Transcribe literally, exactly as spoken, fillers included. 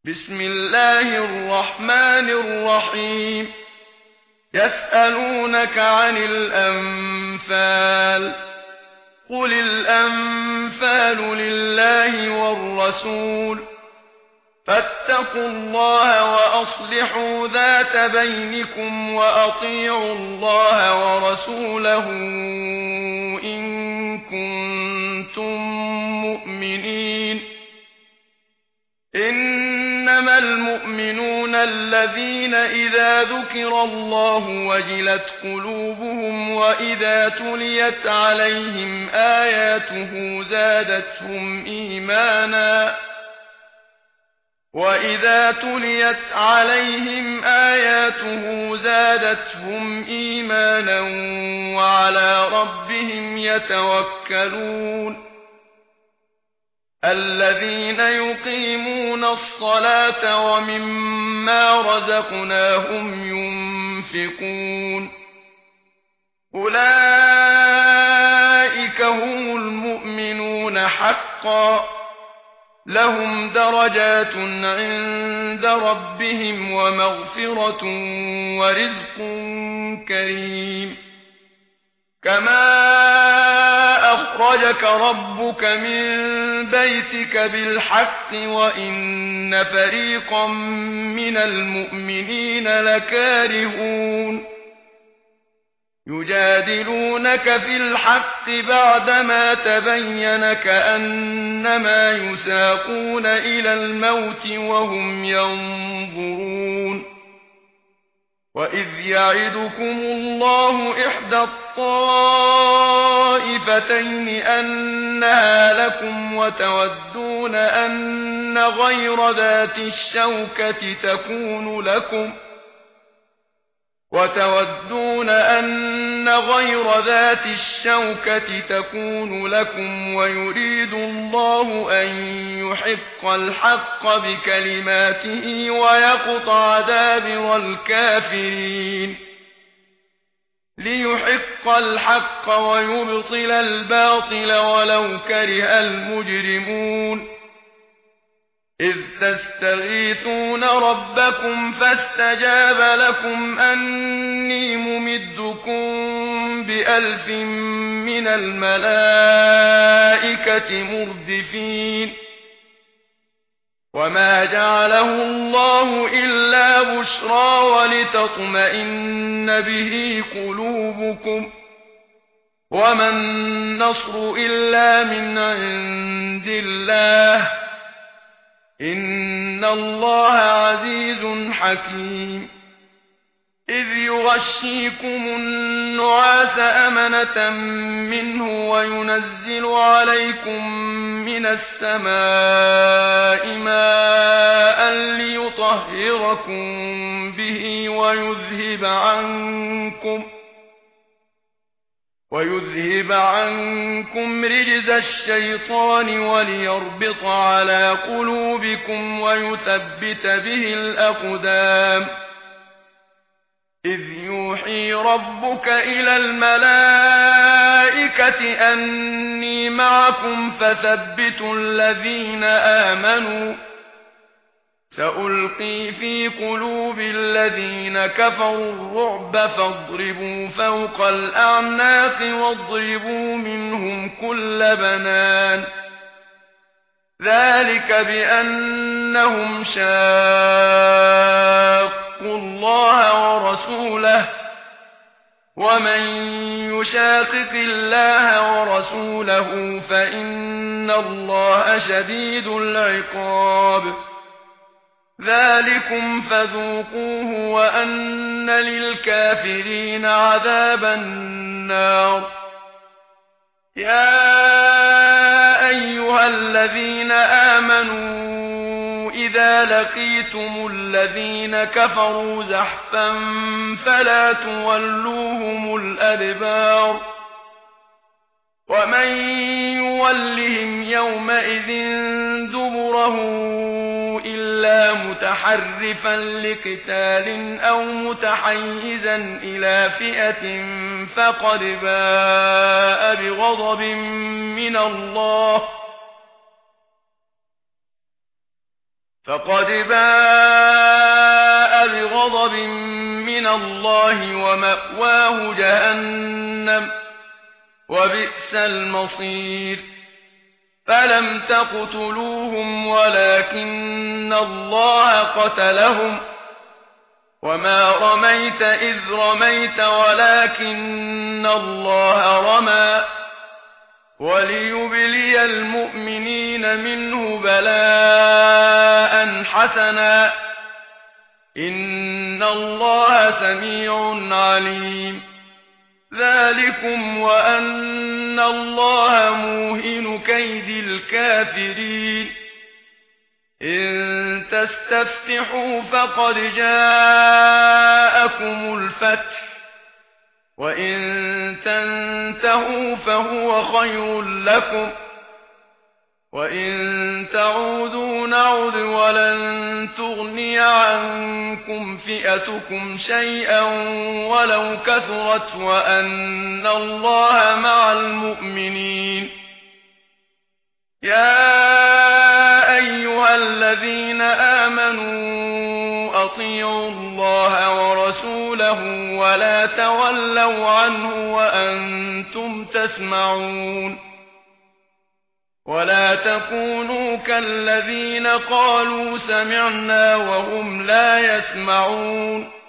بسم الله الرحمن الرحيم يسألونك عن الأنفال قل الأنفال لله والرسول فاتقوا الله وأصلحوا ذات بينكم وأطيعوا الله ورسوله إن كنتم مؤمنين إنما المؤمنون الذين إذا ذكر الله وجلت قلوبهم وإذا تليت عليهم آياته زادتهم إيمانا وإذا تليت عليهم آياته زادتهم إيمانا وعلى ربهم يتوكلون الذين يقيمون الصلاة ومما رزقناهم ينفقون أولئك هم المؤمنون حقا لهم درجات عند ربهم ومغفرة ورزق كريم كما أخرجك ربك من بيتك بالحق وإن فريقا من المؤمنين لكارهون يجادلونك في الحق بعدما تبين كأنما يساقون إلى الموت وهم ينظرون وإذ يعدكم الله إحدى الطائفتين أنها لكم وتودون أن غير ذات الشوكة تكون لكم وتودون أن غير ذات الشوكة تكون لكم ويريد الله أن يحق الحق بكلماته ويقطع دابر الكافرين ليحق الحق ويبطل الباطل ولو كره المجرمون إذ تستغيثون ربكم فاستجاب لكم أني ممدكم بألف من الملائكة مردفين وما جعله الله إلا بشرى ولتطمئن به قلوبكم وما النصر إلا من عند الله إن الله عزيز حكيم إذ يغشيكم النعاس أمنة منه وينزل عليكم من السماء ماء ليطهركم به ويذهب عنكم ويذهب عنكم رجز الشيطان وليربط على قلوبكم ويثبت به الأقدام إذ يوحي ربك إلى الملائكة أني معكم فثبتوا الذين آمنوا سألقي في قلوب الذين كفروا الرعب فاضربوا فوق الأعناق واضربوا منهم كل بنان ذلك بأنهم شاقوا الله ورسوله ومن يشاقق الله ورسوله فإن الله شديد العقاب ذلكم فذوقوه وأن للكافرين عذاب النار يا أيها الذين آمنوا إذا لقيتم الذين كفروا زحفا فلا تولوهم الأدبار ومن يولهم يومئذ دبره إلا متحرفا لقتال أو متحيزا إلى فئة فقد باء بغضب من الله فقد باء بغضب من الله ومأواه جهنم وبئس المصير فلم تقتلوهم ولكن الله قتلهم وما رميت إذ رميت ولكن الله رمى وليبلي المؤمنين منه بلاء حسنا إن الله سميع عليم ذلكم وأن الله موهن كيد الكافرين إن تستفتحوا فقد جاءكم الفتح وإن تنتهوا فهو خير لكم وإن تعودوا نعد ولن تغني عنكم فئتكم شيئا ولو كثرت وأن الله مع المؤمنين يا أيها الذين آمنوا أطيعوا الله ورسوله ولا تولوا عنه وأنتم تسمعون ولا تكونوا كالذين قالوا سمعنا وهم لا يسمعون